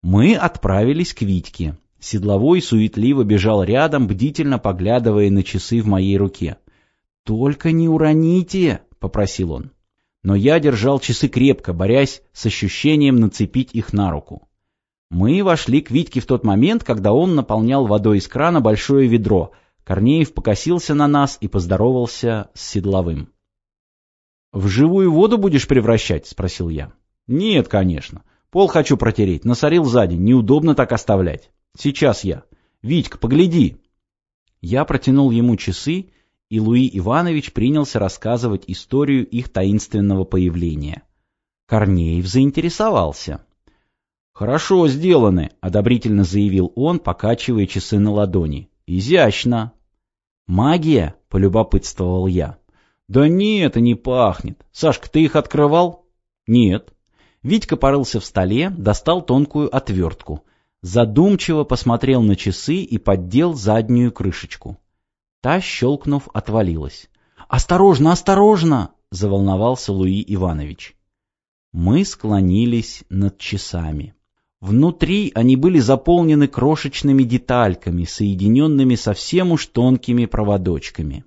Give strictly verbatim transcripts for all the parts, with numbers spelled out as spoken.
Мы отправились к Витьке. Седловой суетливо бежал рядом, бдительно поглядывая на часы в моей руке. «Только не уроните!» — попросил он. Но я держал часы крепко, борясь с ощущением нацепить их на руку. Мы вошли к Витьке в тот момент, когда он наполнял водой из крана большое ведро. Корнеев покосился на нас и поздоровался с Седловым. «В живую воду будешь превращать?» — спросил я. «Нет, конечно. Пол хочу протереть. Насорил сзади. Неудобно так оставлять. Сейчас я. Витька, погляди». Я протянул ему часы, и Луи Иванович принялся рассказывать историю их таинственного появления. Корнеев заинтересовался. «Хорошо сделаны», — одобрительно заявил он, покачивая часы на ладони. «Изящно». «Магия?» — полюбопытствовал я. «Да нет, и не пахнет. Сашка, ты их открывал?» «Нет». Витька порылся в столе, достал тонкую отвертку. Задумчиво посмотрел на часы и поддел заднюю крышечку. Та, щелкнув, отвалилась. «Осторожно, осторожно!» — заволновался Луи Иванович. Мы склонились над часами. Внутри они были заполнены крошечными детальками, соединенными совсем уж тонкими проводочками.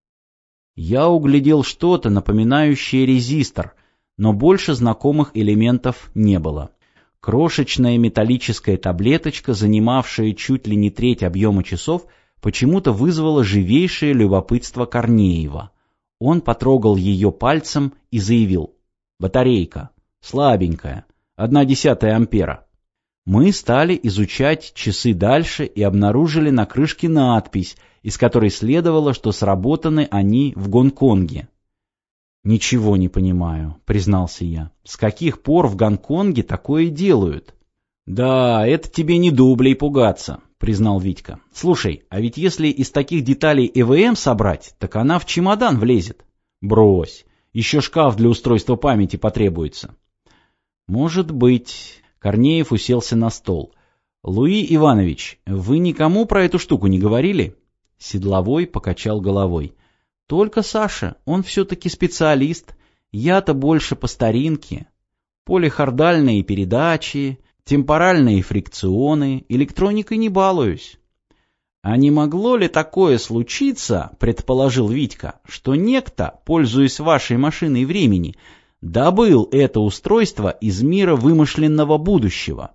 Я углядел что-то, напоминающее резистор, но больше знакомых элементов не было. Крошечная металлическая таблеточка, занимавшая чуть ли не треть объема часов, почему-то вызвала живейшее любопытство Корнеева. Он потрогал ее пальцем и заявил: «Батарейка. Слабенькая. Одна десятая ампера». Мы стали изучать часы дальше и обнаружили на крышке надпись, из которой следовало, что сработаны они в Гонконге. «Ничего не понимаю», — признался я. «С каких пор в Гонконге такое делают?» «Да, это тебе не дублей пугаться», — признал Витька. «Слушай, а ведь если из таких деталей э вэ эм собрать, так она в чемодан влезет». «Брось, еще шкаф для устройства памяти потребуется». «Может быть...» — Корнеев уселся на стол. «Луи Иванович, вы никому про эту штуку не говорили?» Седловой покачал головой. «Только Саша, он все-таки специалист. Я-то больше по старинке. Полихордальные передачи, темпоральные фрикционы, электроникой не балуюсь». «А не могло ли такое случиться, — предположил Витька, — что некто, пользуясь вашей машиной времени, добыл это устройство из мира вымышленного будущего?»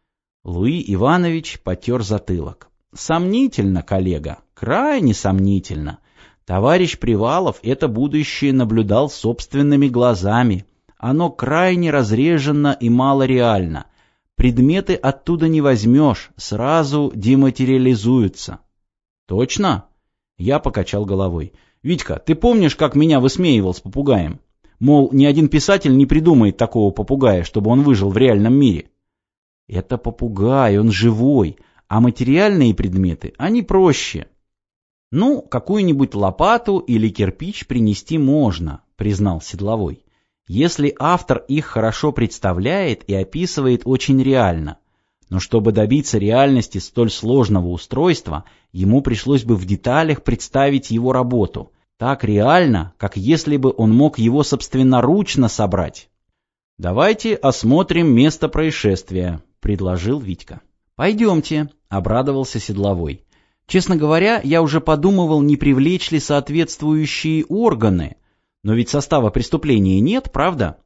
Луи Иванович потер затылок. «Сомнительно, коллега, крайне сомнительно. Товарищ Привалов это будущее наблюдал собственными глазами. Оно крайне разрежено и малореально. Предметы оттуда не возьмешь, сразу дематериализуются». «Точно?» Я покачал головой. «Витька, ты помнишь, как меня высмеивал с попугаем? Мол, ни один писатель не придумает такого попугая, чтобы он выжил в реальном мире». «Это попугай, он живой, а материальные предметы, они проще». «Ну, какую-нибудь лопату или кирпич принести можно», — признал Седловой, «если автор их хорошо представляет и описывает очень реально. Но чтобы добиться реальности столь сложного устройства, ему пришлось бы в деталях представить его работу, так реально, как если бы он мог его собственноручно собрать». «Давайте осмотрим место происшествия», — предложил Витька. «Пойдемте», — обрадовался Седловой. «Честно говоря, я уже подумывал, не привлечь ли соответствующие органы. Но ведь состава преступления нет, правда?»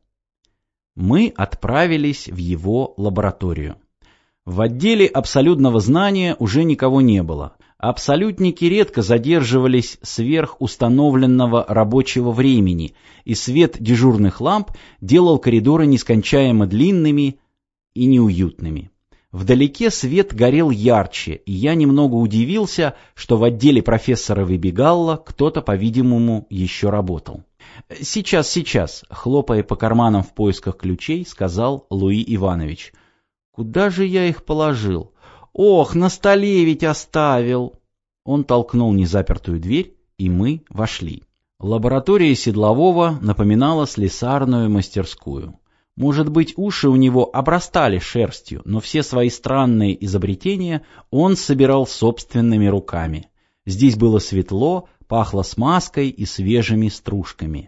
Мы отправились в его лабораторию. В отделе абсолютного знания уже никого не было. Абсолютники редко задерживались сверх установленного рабочего времени, и свет дежурных ламп делал коридоры нескончаемо длинными и неуютными. Вдалеке свет горел ярче, и я немного удивился, что в отделе профессора Выбегалла кто-то, по-видимому, еще работал. «Сейчас, сейчас», — хлопая по карманам в поисках ключей, сказал Луи Иванович. «Куда же я их положил? Ох, на столе ведь оставил!» Он толкнул незапертую дверь, и мы вошли. Лаборатория Седлового напоминала слесарную мастерскую. Может быть, уши у него обрастали шерстью, но все свои странные изобретения он собирал собственными руками. Здесь было светло, пахло смазкой и свежими стружками.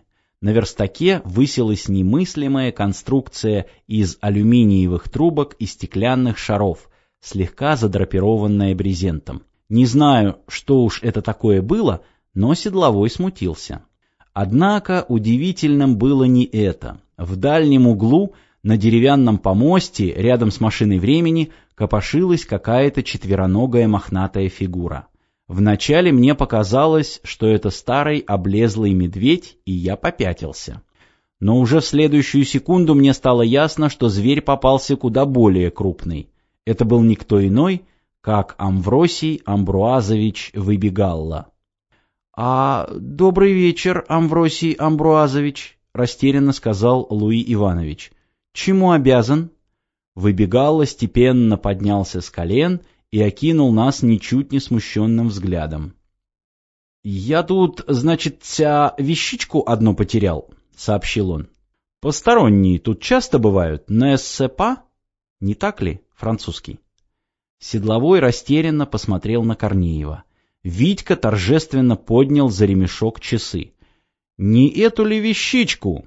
На верстаке высилась немыслимая конструкция из алюминиевых трубок и стеклянных шаров, слегка задрапированная брезентом. Не знаю, что уж это такое было, но седловой смутился. Однако удивительным было не это. В дальнем углу, на деревянном помосте, рядом с машиной времени, копошилась какая-то четвероногая мохнатая фигура. Вначале мне показалось, что это старый облезлый медведь, и я попятился. Но уже в следующую секунду мне стало ясно, что зверь попался куда более крупный. Это был никто иной, как Амвросий Амбруазович Выбегалла. — А добрый вечер, Амвросий Амбруазович, — растерянно сказал Луи Иванович. — Чему обязан? Выбегалла степенно поднялся с колен и окинул нас ничуть не смущенным взглядом. — Я тут, значит, ця вещичку одну потерял, — сообщил он. — Посторонние тут часто бывают, n'est-ce pas? Не так ли, французский? Седловой растерянно посмотрел на Корнеева. Витька торжественно поднял за ремешок часы. — Не эту ли вещичку?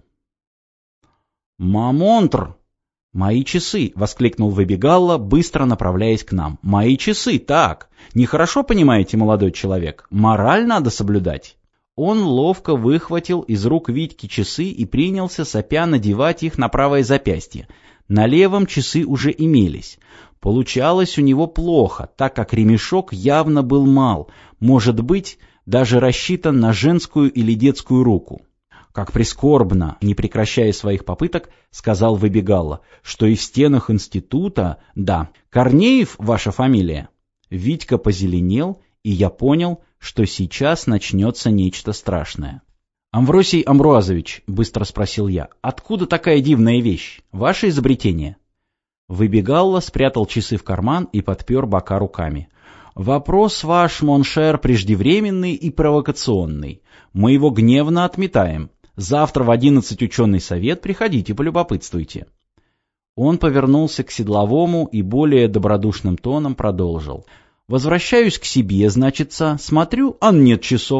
— Мамонтр! — Мои часы! — воскликнул Выбегалла, быстро направляясь к нам. — Мои часы, так! Нехорошо понимаете, молодой человек? Мораль надо соблюдать. Он ловко выхватил из рук Витьки часы и принялся сопя надевать их на правое запястье. На левом часы уже имелись. Получалось у него плохо, так как ремешок явно был мал, может быть, даже рассчитан на женскую или детскую руку. Как прискорбно, не прекращая своих попыток, сказал Выбегалла, что и в стенах института, да, Корнеев ваша фамилия. Витька позеленел, и я понял, что сейчас начнется нечто страшное. «Амвросий Амбруазович», — быстро спросил я, — «откуда такая дивная вещь? Ваше изобретение?» Выбегалла спрятал часы в карман и подпер бока руками. «Вопрос ваш, моншер, преждевременный и провокационный. Мы его гневно отметаем. Завтра в одиннадцать ученый совет, приходите, полюбопытствуйте». Он повернулся к Седловому и более добродушным тоном продолжил. «Возвращаюсь к себе, значится, смотрю, а нет часов».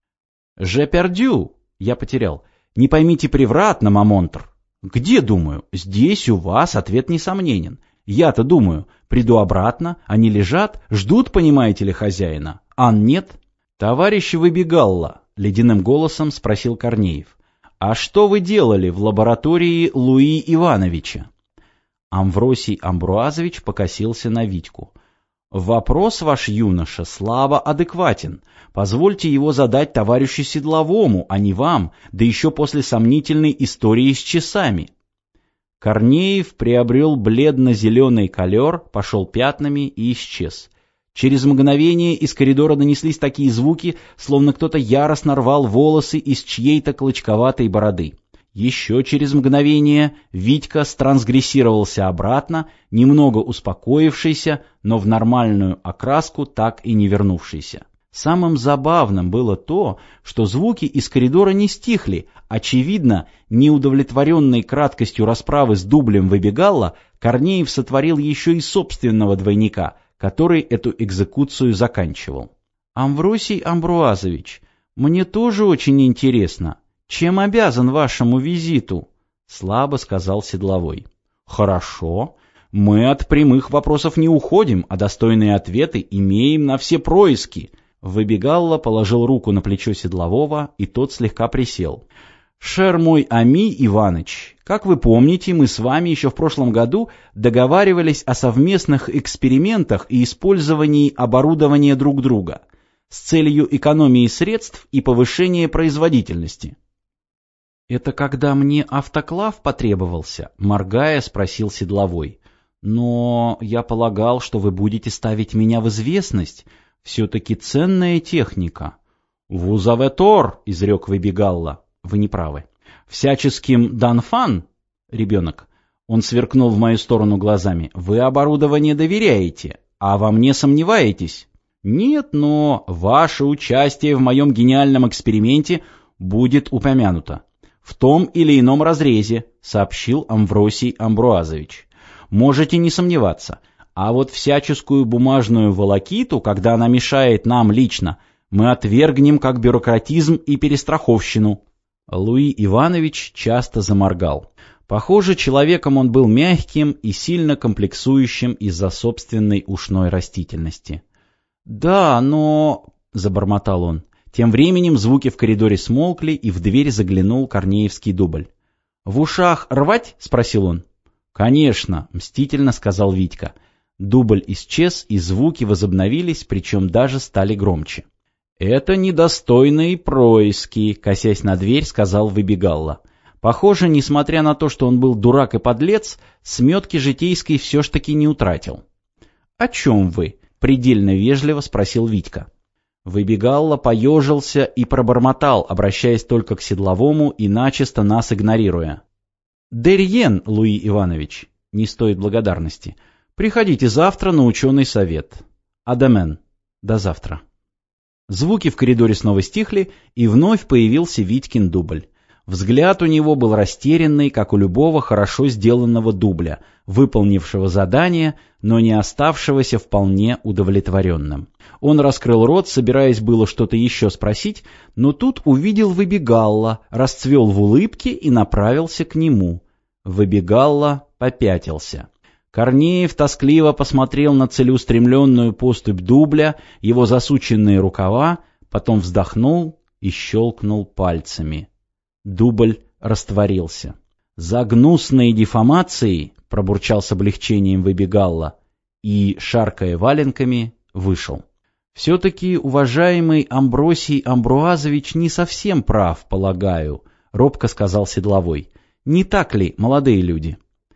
«Же пердю», — я потерял. «Не поймите превратно, мамонтр». «Где, думаю? Здесь у вас ответ несомненен. Я-то думаю, приду обратно, они лежат, ждут, понимаете ли, хозяина. А нет». «Товарищ Выбегалла», — ледяным голосом спросил Корнеев, «а что вы делали в лаборатории Луи Ивановича?» Амвросий Амбруазович покосился на Витьку. «Вопрос ваш, юноша, слабо адекватен. Позвольте его задать товарищу Седловому, а не вам, да еще после сомнительной истории с часами». Корнеев приобрел бледно-зеленый колер, пошел пятнами и исчез. Через мгновение из коридора донеслись такие звуки, словно кто-то яростно рвал волосы из чьей-то клочковатой бороды. Еще через мгновение Витька странсгрессировался обратно, немного успокоившийся, но в нормальную окраску так и не вернувшийся. Самым забавным было то, что звуки из коридора не стихли. Очевидно, неудовлетворенный краткостью расправы с дублем Выбегалла, Корнеев сотворил еще и собственного двойника, который эту экзекуцию заканчивал. «Амвросий Амбруазович, мне тоже очень интересно. Чем обязан вашему визиту?» — слабо сказал Седловой. «Хорошо. Мы от прямых вопросов не уходим, а достойные ответы имеем на все происки». Выбегалла положил руку на плечо Седлового, и тот слегка присел. «Шер мой Ами Иваныч, как вы помните, мы с вами еще в прошлом году договаривались о совместных экспериментах и использовании оборудования друг друга с целью экономии средств и повышения производительности». «Это когда мне автоклав потребовался?» — моргая, спросил Седловой. «Но я полагал, что вы будете ставить меня в известность. Все-таки ценная техника». «Вузаветор», — изрек Выбегалла. «Вы не правы. Всяческим данфан, ребенок». Он сверкнул в мою сторону глазами. «Вы оборудование доверяете, а во мне сомневаетесь?» «Нет, но ваше участие в моем гениальном эксперименте будет упомянуто в том или ином разрезе», — сообщил Амвросий Амбруазович. «Можете не сомневаться. А вот всяческую бумажную волокиту, когда она мешает нам лично, мы отвергнем как бюрократизм и перестраховщину». Луи Иванович часто заморгал. Похоже, человеком он был мягким и сильно комплексующим из-за собственной ушной растительности. «Да, но...» — забормотал он. Тем временем звуки в коридоре смолкли, и в дверь заглянул Корнеевский дубль. «В ушах рвать?» — спросил он. «Конечно», — мстительно сказал Витька. Дубль исчез, и звуки возобновились, причем даже стали громче. «Это недостойные происки», — косясь на дверь, сказал Выбегалла. Похоже, несмотря на то, что он был дурак и подлец, сметки житейской все ж таки не утратил. «О чем вы?» — предельно вежливо спросил Витька. Выбегалла поежился и пробормотал, обращаясь только к Седловому и начисто нас игнорируя. «Дерьен, Луи Иванович, не стоит благодарности. Приходите завтра на ученый совет. Адемен. До завтра». Звуки в коридоре снова стихли, и вновь появился Витькин дубль. Взгляд у него был растерянный, как у любого хорошо сделанного дубля, выполнившего задание, но не оставшегося вполне удовлетворенным. Он раскрыл рот, собираясь было что-то еще спросить, но тут увидел Выбегалла, расцвел в улыбке и направился к нему. Выбегалла попятился. Корнеев тоскливо посмотрел на целеустремленную поступь дубля, его засученные рукава, потом вздохнул и щелкнул пальцами. Дубль растворился. «За гнусные дефамации», — пробурчал с облегчением Выбегалла, и, шаркая валенками, вышел. «Все-таки уважаемый Амбросий Амбруазович не совсем прав, полагаю», — робко сказал Седловой. «Не так ли, молодые люди?»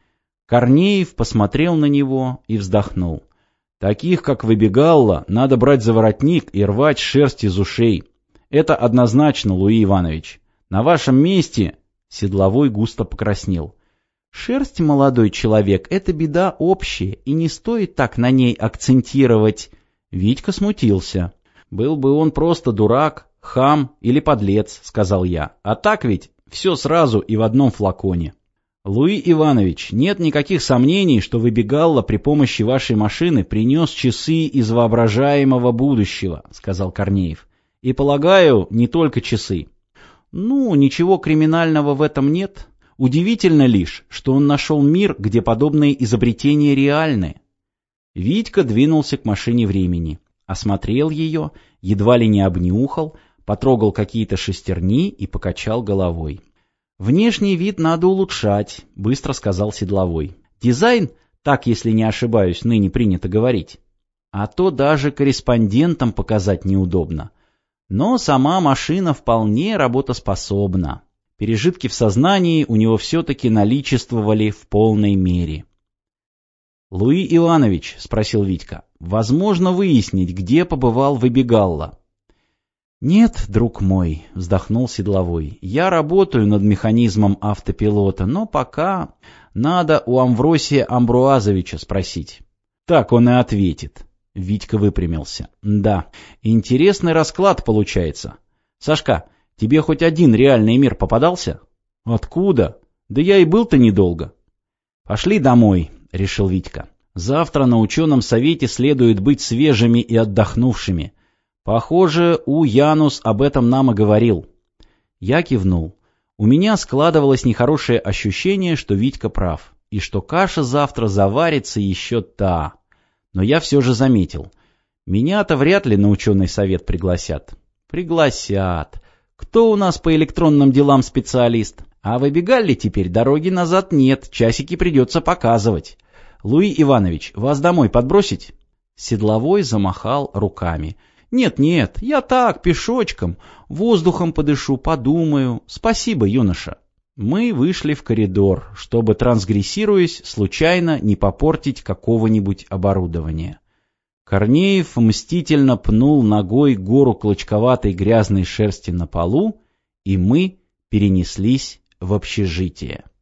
Корнеев посмотрел на него и вздохнул. «Таких, как Выбегалла, надо брать за воротник и рвать шерсть из ушей. Это однозначно, Луи Иванович. На вашем месте...» — Седловой густо покраснел. «Шерсть, молодой человек, это беда общая, и не стоит так на ней акцентировать». Витька смутился. «Был бы он просто дурак, хам или подлец», — сказал я. «А так ведь все сразу и в одном флаконе». «Луи Иванович, нет никаких сомнений, что Выбегалла при помощи вашей машины принес часы из воображаемого будущего», — сказал Корнеев. «И, полагаю, не только часы». «Ну, ничего криминального в этом нет. Удивительно лишь, что он нашел мир, где подобные изобретения реальны». Витька двинулся к машине времени, осмотрел ее, едва ли не обнюхал, потрогал какие-то шестерни и покачал головой. «Внешний вид надо улучшать», — быстро сказал Седловой. «Дизайн, так, если не ошибаюсь, ныне принято говорить. А то даже корреспондентам показать неудобно. Но сама машина вполне работоспособна. Пережитки в сознании у него все-таки наличествовали в полной мере». «Луи Иванович», — спросил Витька, — «возможно выяснить, где побывал Выбегалла?» «Нет, друг мой», — вздохнул Седловой, — «я работаю над механизмом автопилота, но пока надо у Амвросия Амбруазовича спросить». «Так он и ответит». Витька выпрямился. «Да, интересный расклад получается. Сашка, тебе хоть один реальный мир попадался?» «Откуда? Да я и был-то недолго». «Пошли домой», — решил Витька. «Завтра на ученом совете следует быть свежими и отдохнувшими. Похоже, у Янус об этом нам и говорил». Я кивнул. У меня складывалось нехорошее ощущение, что Витька прав, и что каша завтра заварится еще та. Но я все же заметил. Меня-то вряд ли на ученый совет пригласят. Пригласят. Кто у нас по электронным делам специалист? А Выбегалле теперь дороги назад нет, часики придется показывать. Луи Иванович, вас домой подбросить? Седловой замахал руками. «Нет-нет, я так, пешочком, воздухом подышу, подумаю. Спасибо, юноша». Мы вышли в коридор, чтобы, трансгрессируясь, случайно не попортить какого-нибудь оборудования. Корнеев мстительно пнул ногой гору клочковатой грязной шерсти на полу, и мы перенеслись в общежитие.